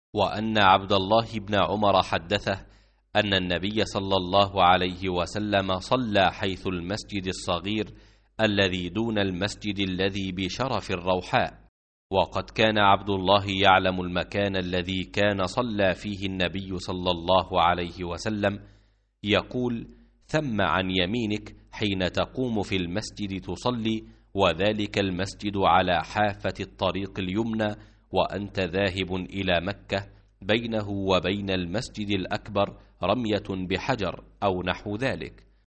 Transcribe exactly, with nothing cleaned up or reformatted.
وأن عبد الله بن عمر حدثه أن النبي صلى الله عليه وسلم صلى حيث المسجد الصغير الذي دون المسجد الذي بشرف الروحاء، وقد كان عبد الله يعلم المكان الذي كان صلى فيه النبي صلى الله عليه وسلم، يقول: ثم عن يمينك حين تقوم في المسجد تصلي، وذلك المسجد على حافة الطريق اليمنى، وأنت ذاهب إلى مكة، بينه وبين المسجد الأكبر رمية بحجر أو نحو ذلك.